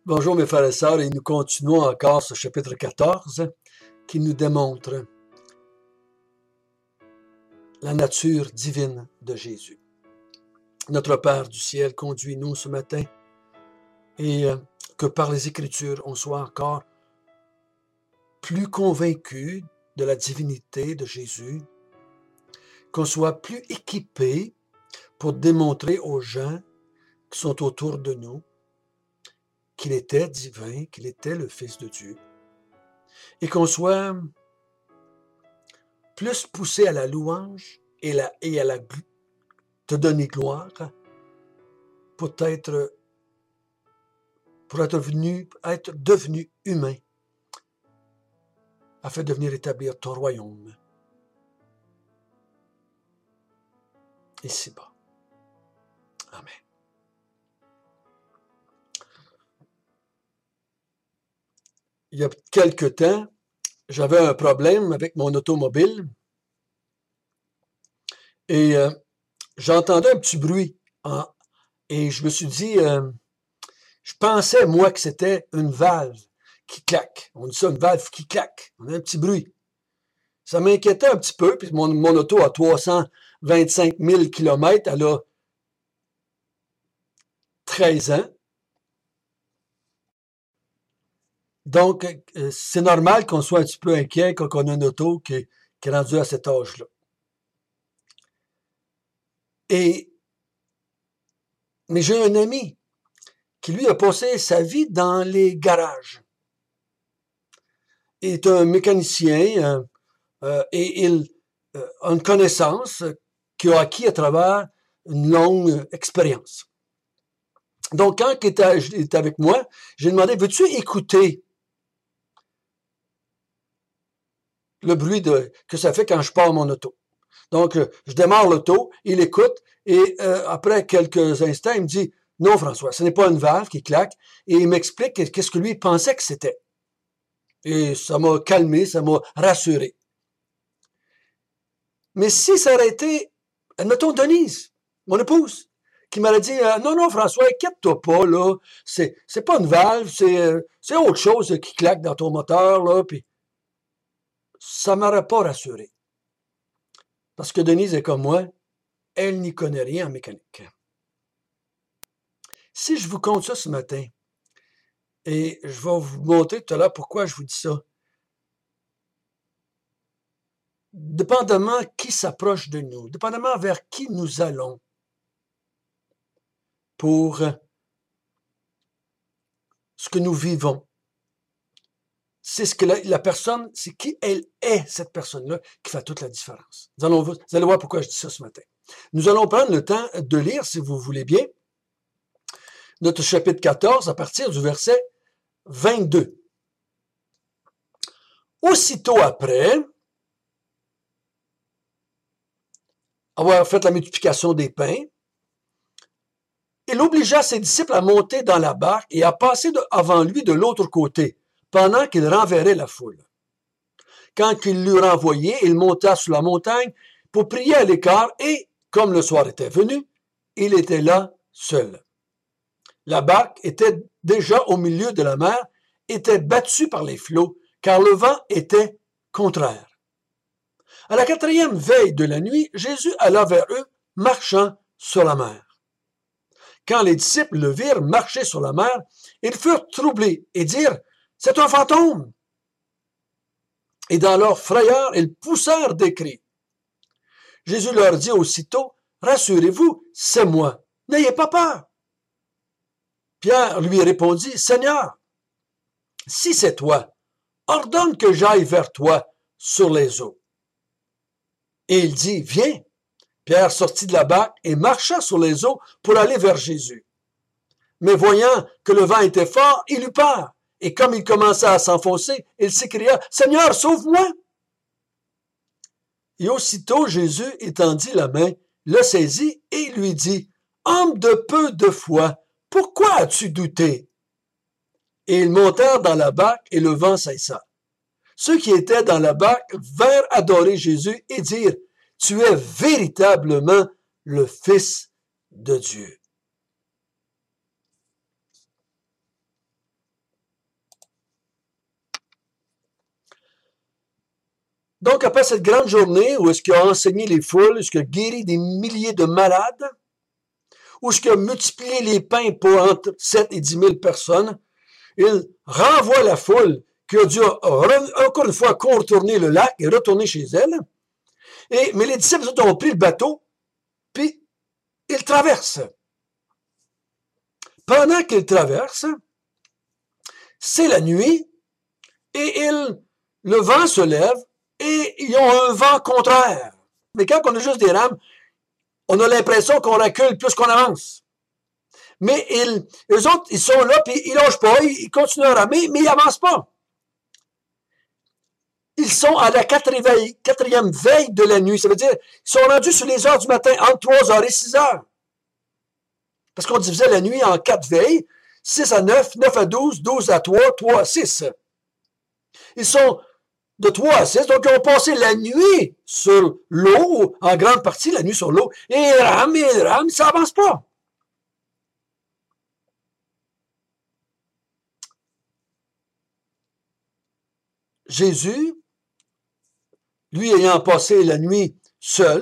Bonjour mes frères et sœurs, et nous continuons encore ce chapitre 14 qui nous démontre la nature divine de Jésus. Notre Père du ciel, conduis-nous ce matin et que par les Écritures, on soit encore plus convaincus de la divinité de Jésus, qu'on soit plus équipés pour démontrer aux gens qui sont autour de nous qu'il était divin, qu'il était le Fils de Dieu, et qu'on soit plus poussé à la louange et à la te donner gloire pour être devenu humain afin de venir établir ton royaume ici-bas. Amen. Il y a quelque temps, j'avais un problème avec mon automobile et j'entendais un petit bruit et je me suis dit, je pensais moi que c'était une valve qui claque. On dit ça, une valve qui claque. On a un petit bruit. Ça m'inquiétait un petit peu, puis mon auto a 325 000 km, elle a 13 ans. Donc, c'est normal qu'on soit un petit peu inquiet quand on a une auto qui est rendue à cet âge-là. Mais j'ai un ami qui, lui, a passé sa vie dans les garages. Il est un mécanicien et il a une connaissance qu'il a acquis à travers une longue expérience. Donc, quand il était avec moi, j'ai demandé, veux-tu écouter le bruit que ça fait quand je pars mon auto? Donc, je démarre l'auto, il écoute, et après quelques instants, il me dit, non, François, ce n'est pas une valve qui claque, et il m'explique qu'est-ce que lui pensait que c'était. Et ça m'a calmé, ça m'a rassuré. Mais si ça aurait été, admettons, Denise, mon épouse, qui m'aurait dit, non, François, inquiète-toi pas, là, c'est pas une valve, c'est autre chose qui claque dans ton moteur, là, puis ça m'aurait pas rassuré. Parce que Denise est comme moi, elle n'y connaît rien en mécanique. Si je vous compte ça ce matin, et je vais vous montrer tout à l'heure pourquoi je vous dis ça, dépendamment qui s'approche de nous, dépendamment vers qui nous allons pour ce que nous vivons, c'est ce que la personne, c'est qui elle est, cette personne-là, qui fait toute la différence. Vous allez voir pourquoi je dis ça ce matin. Nous allons prendre le temps de lire, si vous voulez bien, notre chapitre 14 à partir du verset 22. Aussitôt après avoir fait la multiplication des pains, il obligea ses disciples à monter dans la barque et à passer avant lui de l'autre côté, pendant qu'il renverrait la foule. Quand il l'eut renvoyé, il monta sur la montagne pour prier à l'écart et, comme le soir était venu, il était là seul. La barque était déjà au milieu de la mer, était battue par les flots, car le vent était contraire. À la 4e veille de la nuit, Jésus alla vers eux, marchant sur la mer. Quand les disciples le virent marcher sur la mer, ils furent troublés et dirent, « C'est un fantôme !» Et dans leur frayeur, ils poussèrent des cris. Jésus leur dit aussitôt, « Rassurez-vous, c'est moi, n'ayez pas peur. » Pierre lui répondit, « Seigneur, si c'est toi, ordonne que j'aille vers toi sur les eaux. » Et il dit, « Viens. » Pierre sortit de la barque et marcha sur les eaux pour aller vers Jésus. Mais voyant que le vent était fort, il eut peur. Et comme il commença à s'enfoncer, il s'écria, « Seigneur, sauve-moi » ! Et aussitôt Jésus étendit la main, le saisit et lui dit, « Homme de peu de foi, pourquoi as-tu douté? » Et ils montèrent dans la barque et le vent cessa. Ceux qui étaient dans la barque vinrent adorer Jésus et dirent, « Tu es véritablement le Fils de Dieu. » Donc, après cette grande journée où est-ce qu'il a enseigné les foules, où est-ce qu'il a guéri des milliers de malades, où est-ce qu'il a multiplié les pains pour entre 7 et 10 000 personnes, il renvoie la foule qui a dû encore une fois contourner le lac et retourner chez elle. Mais les disciples ont pris le bateau, puis ils traversent. Pendant qu'ils traversent, c'est la nuit, et le vent se lève, et ils ont un vent contraire. Mais quand on a juste des rames, on a l'impression qu'on recule plus qu'on avance. Mais eux autres, ils sont là, puis ils lâchent pas, ils continuent à ramer, mais ils avancent pas. Ils sont à la quatrième veille de la nuit. Ça veut dire, ils sont rendus sur les heures du matin, entre 3 heures et 6 heures. Parce qu'on divisait la nuit en 4 veilles, 6 à 9, 9 à 12, 12 à 3, 3 à 6. Ils sont de 3 à 6, donc ils ont passé la nuit sur l'eau, en grande partie la nuit sur l'eau, et ils rament, ça avance pas. Jésus, lui ayant passé la nuit seul,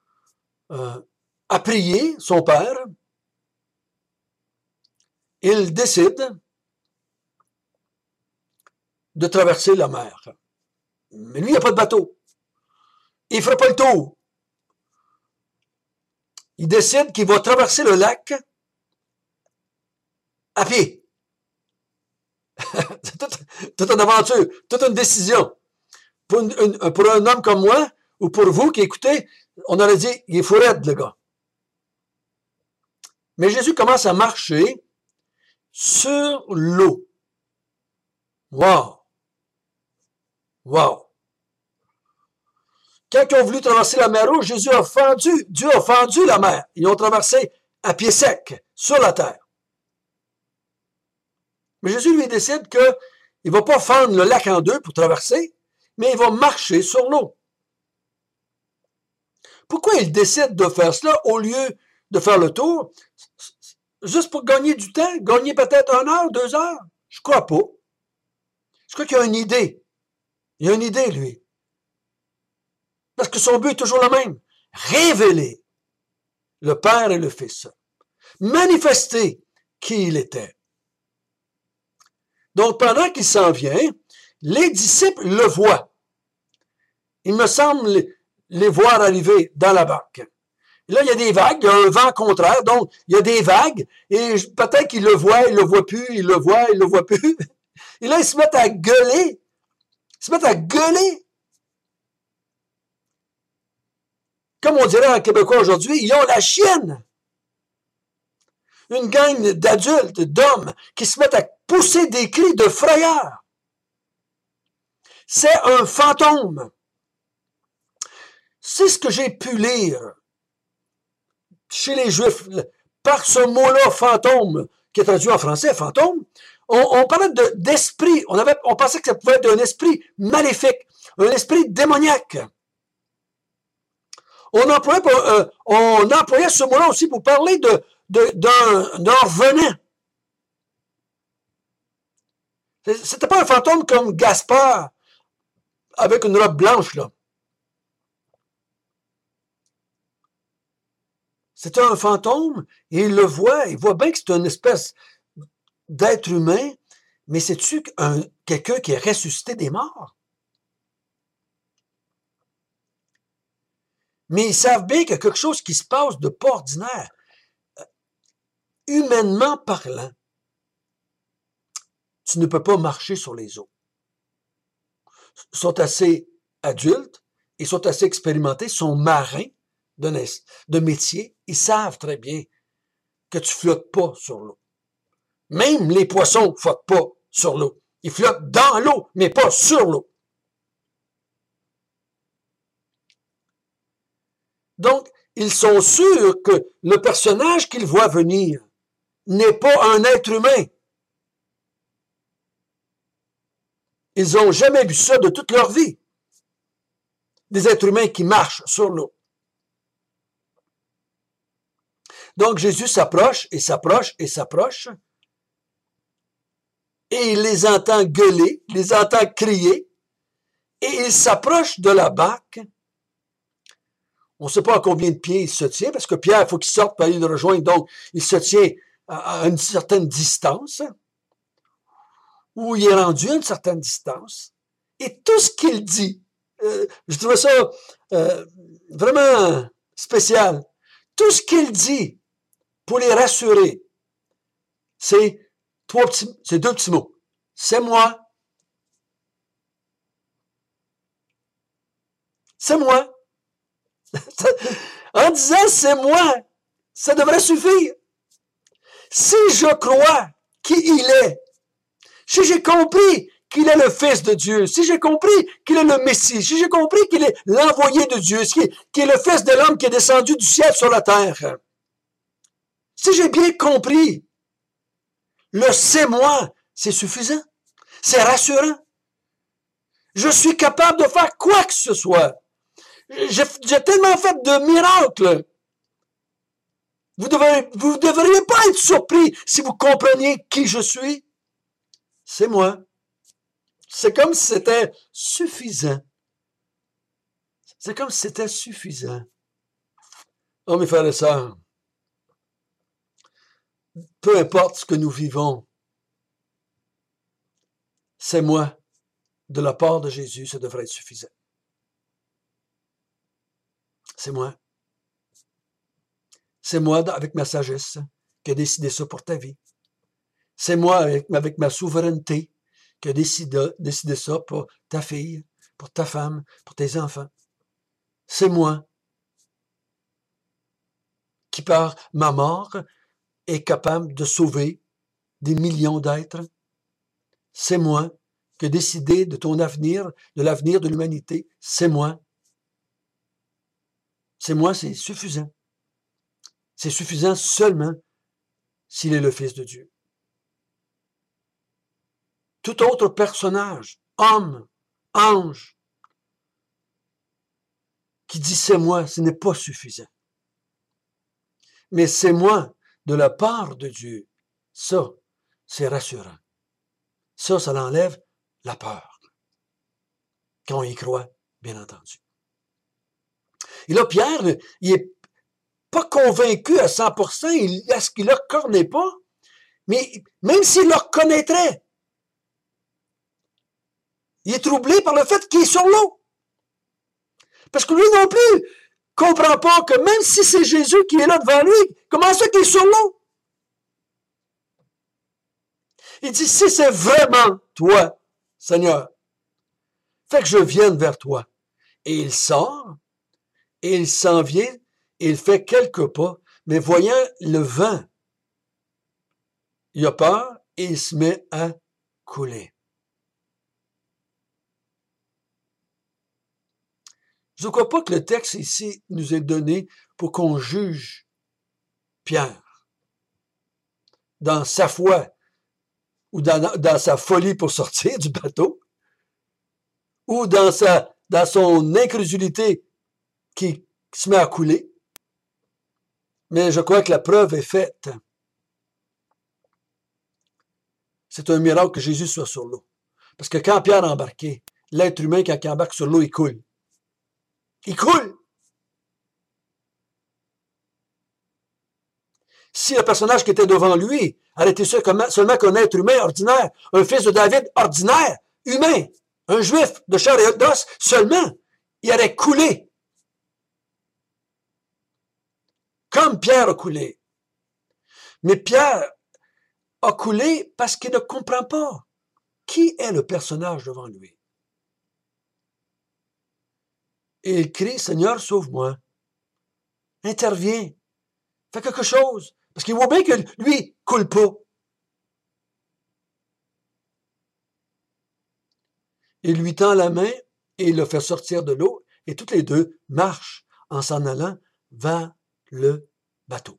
a prié son Père, il décide de traverser la mer. Mais lui, il n'y a pas de bateau. Il ne fera pas le tour. Il décide qu'il va traverser le lac à pied. C'est toute une aventure, toute une décision. Pour un homme comme moi, ou pour vous qui écoutez, on aurait dit, il est fou raide, le gars. Mais Jésus commence à marcher sur l'eau. Wow! Wow! Quand ils ont voulu traverser la mer Rouge, Dieu a fendu la mer. Ils ont traversé à pied sec, sur la terre. Mais Jésus lui décide qu'il ne va pas fendre le lac en deux pour traverser, mais il va marcher sur l'eau. Pourquoi il décide de faire cela au lieu de faire le tour? Juste pour gagner du temps? Gagner peut-être 1 heure, 2 heures? Je crois pas. Je crois qu'il a une idée. Il a une idée, lui. Parce que son but est toujours le même. Révéler le Père et le Fils. Manifester qui il était. Donc, pendant qu'il s'en vient, les disciples le voient. Il me semble les voir arriver dans la barque. Et là, il y a des vagues, il y a un vent contraire, donc il y a des vagues, et peut-être qu'ils le voient, ils le voient plus, ils le voient, ils le voient plus. Et là, ils se mettent à gueuler. Ils se mettent à gueuler. Comme on dirait en québécois aujourd'hui, ils ont la chienne. Une gang d'adultes, d'hommes, qui se mettent à pousser des cris de frayeur. C'est un fantôme. C'est ce que j'ai pu lire chez les Juifs. Par ce mot-là, fantôme, qui est traduit en français, fantôme, on parlait d'esprit. On pensait que ça pouvait être un esprit maléfique, un esprit démoniaque. On employait ce mot-là aussi pour parler d'un revenant. C'était pas un fantôme comme Gaspard, avec une robe blanche, là. C'était un fantôme, et il voit bien que c'est une espèce d'être humain, mais c'est-tu quelqu'un qui est ressuscité des morts? Mais ils savent bien qu'il y a quelque chose qui se passe de pas ordinaire. Humainement parlant, tu ne peux pas marcher sur les eaux. Ils sont assez adultes, ils sont assez expérimentés, ils sont marins de métier, ils savent très bien que tu flottes pas sur l'eau. Même les poissons flottent pas sur l'eau. Ils flottent dans l'eau, mais pas sur l'eau. Donc, ils sont sûrs que le personnage qu'ils voient venir n'est pas un être humain. Ils n'ont jamais vu ça de toute leur vie. Des êtres humains qui marchent sur l'eau. Donc, Jésus s'approche et s'approche et s'approche. Et il les entend gueuler, les entend crier. Et il s'approche de la barque. On ne sait pas à combien de pieds il se tient, parce que Pierre, il faut qu'il sorte pour aller le rejoindre. Donc, il se tient à une certaine distance, où il est rendu à une certaine distance. Et tout ce qu'il dit, je trouvais ça vraiment spécial. Tout ce qu'il dit pour les rassurer, c'est deux petits mots. C'est moi. C'est moi. En disant c'est moi, ça devrait suffire. Si je crois qui il est, si j'ai compris qu'il est le Fils de Dieu, si j'ai compris qu'il est le Messie, si j'ai compris qu'il est l'envoyé de Dieu, qu'il est le Fils de l'homme qui est descendu du ciel sur la terre, si j'ai bien compris, le c'est moi, c'est suffisant, c'est rassurant. Je suis capable de faire quoi que ce soit. J'ai tellement fait de miracles. Vous devriez pas être surpris si vous compreniez qui je suis. C'est moi. C'est comme si c'était suffisant. C'est comme si c'était suffisant. Oh, mes frères et sœurs, peu importe ce que nous vivons, c'est moi. De la part de Jésus, ça devrait être suffisant. C'est moi. C'est moi, avec ma sagesse, qui a décidé ça pour ta vie. C'est moi, avec ma souveraineté, qui a décidé ça pour ta fille, pour ta femme, pour tes enfants. C'est moi qui, par ma mort, est capable de sauver des millions d'êtres. C'est moi qui ai décidé de ton avenir, de l'avenir de l'humanité. C'est moi. C'est moi, c'est suffisant. C'est suffisant seulement s'il est le Fils de Dieu. Tout autre personnage, homme, ange, qui dit c'est moi, ce n'est pas suffisant. Mais c'est moi de la part de Dieu. Ça, c'est rassurant. Ça l'enlève la peur. Quand on y croit, bien entendu. Et là, Pierre, il est pas convaincu à 100%, est-ce qu'il ne le reconnaît pas? Mais même s'il le reconnaîtrait, il est troublé par le fait qu'il est sur l'eau. Parce que lui non plus comprend pas que même si c'est Jésus qui est là devant lui, comment ça qu'il est sur l'eau? Il dit, si c'est vraiment toi, Seigneur, fait que je vienne vers toi. Et il sort, et il s'en vient, et il fait quelques pas, mais voyant le vent, il a peur, et il se met à couler. Je ne crois pas que le texte ici nous est donné pour qu'on juge Pierre dans sa foi ou dans sa folie pour sortir du bateau ou dans son incrédulité qui se met à couler. Mais je crois que la preuve est faite. C'est un miracle que Jésus soit sur l'eau. Parce que quand Pierre a embarqué, l'être humain, quand il embarque sur l'eau, il coule. Il coule! Si le personnage qui était devant lui avait été seulement qu'un être humain ordinaire, un fils de David ordinaire, humain, un juif de chair et d'os seulement, il aurait coulé. Comme Pierre a coulé. Mais Pierre a coulé parce qu'il ne comprend pas qui est le personnage devant lui. Et il crie, Seigneur, sauve-moi. Interviens. Fais quelque chose. Parce qu'il voit bien que lui, coule pas. Il lui tend la main et il le fait sortir de l'eau et toutes les deux marchent en s'en allant vers le bateau.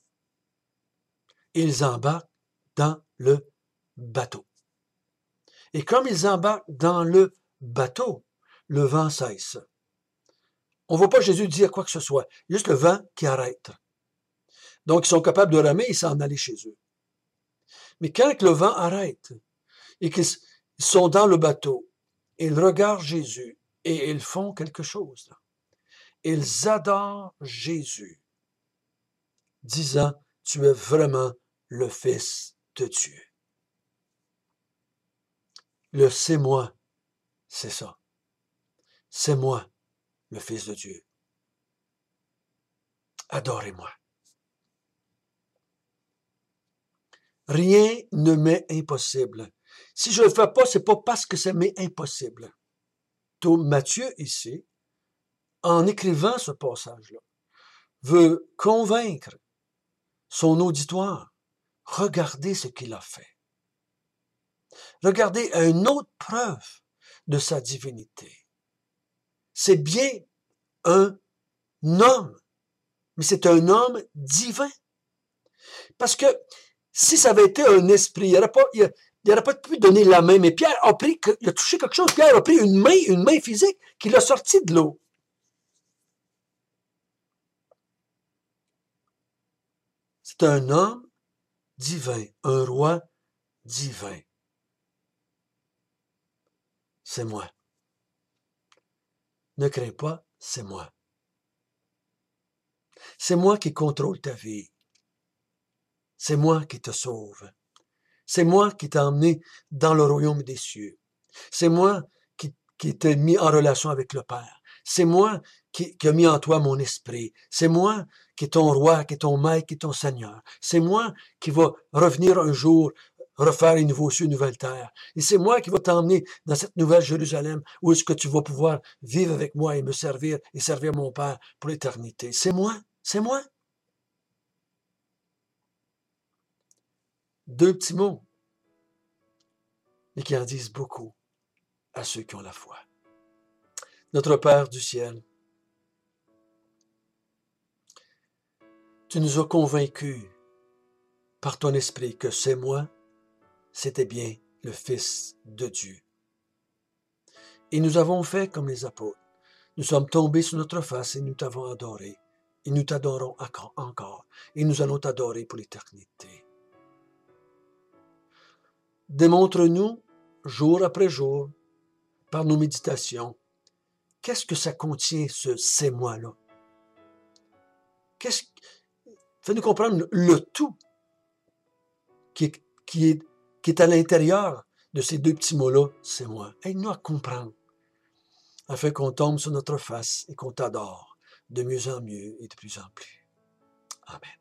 Ils embarquent dans le bateau. Et comme ils embarquent dans le bateau, le vent cesse. On ne voit pas Jésus dire quoi que ce soit, juste le vent qui arrête. Donc, ils sont capables de ramer et s'en aller chez eux. Mais quand le vent arrête et qu'ils sont dans le bateau, Ils regardent Jésus et ils font quelque chose. Là. Ils adorent Jésus, disant, tu es vraiment le Fils de Dieu. Le c'est moi, c'est ça. C'est moi, le Fils de Dieu. Adorez-moi. Rien ne m'est impossible. Si je ne le fais pas, c'est pas parce que ça m'est impossible. Donc, Matthieu, ici, en écrivant ce passage-là, veut convaincre son auditoire. Regardez ce qu'il a fait. Regardez une autre preuve de sa divinité. C'est bien un homme, mais c'est un homme divin. Parce que si ça avait été un esprit, il n'aurait pas pu donner la main, mais Pierre a pris, il a touché quelque chose, Pierre a pris une main physique, qui l'a sorti de l'eau. C'est un homme divin, un roi divin. C'est moi. Ne crains pas, c'est moi. C'est moi qui contrôle ta vie. C'est moi qui te sauve. C'est moi qui t'ai emmené dans le royaume des cieux. C'est moi qui t'ai mis en relation avec le Père. C'est moi qui ai mis en toi mon esprit. C'est moi qui est ton roi, qui est ton maître, qui est ton Seigneur. C'est moi qui va revenir un jour refaire les nouveaux cieux, une nouvelle terre. Et c'est moi qui va t'emmener dans cette nouvelle Jérusalem où est-ce que tu vas pouvoir vivre avec moi et me servir et servir mon Père pour l'éternité. C'est moi, c'est moi. 2 petits mots, mais qui en disent beaucoup à ceux qui ont la foi. Notre Père du ciel, tu nous as convaincus par ton esprit que c'est moi, c'était bien le Fils de Dieu. Et nous avons fait comme les apôtres. Nous sommes tombés sur notre face et nous t'avons adoré. Et nous t'adorons encore. Et nous allons t'adorer pour l'éternité. Démontre-nous, jour après jour, par nos méditations, qu'est-ce que ça contient, ce « c'est moi-là ». Fais-nous comprendre le tout qui est à l'intérieur de ces 2 petits mots-là, c'est moi. Aide-nous à comprendre, afin qu'on tombe sur notre face et qu'on t'adore de mieux en mieux et de plus en plus. Amen.